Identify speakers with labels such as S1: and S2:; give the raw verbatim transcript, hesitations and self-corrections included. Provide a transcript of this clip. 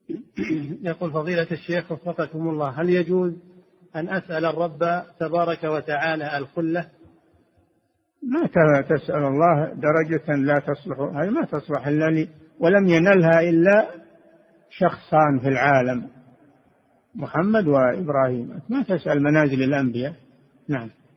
S1: يقول فضيلة الشيخ وفقكم الله، هل يجوز أن أسأل الرب تبارك وتعالى الخلة؟
S2: ما تسأل الله درجة لا تصلح، هذه ما تصلح إلا لي، ولم ينلها إلا شخصان في العالم، محمد وإبراهيم. ما تسأل منازل الأنبياء. نعم.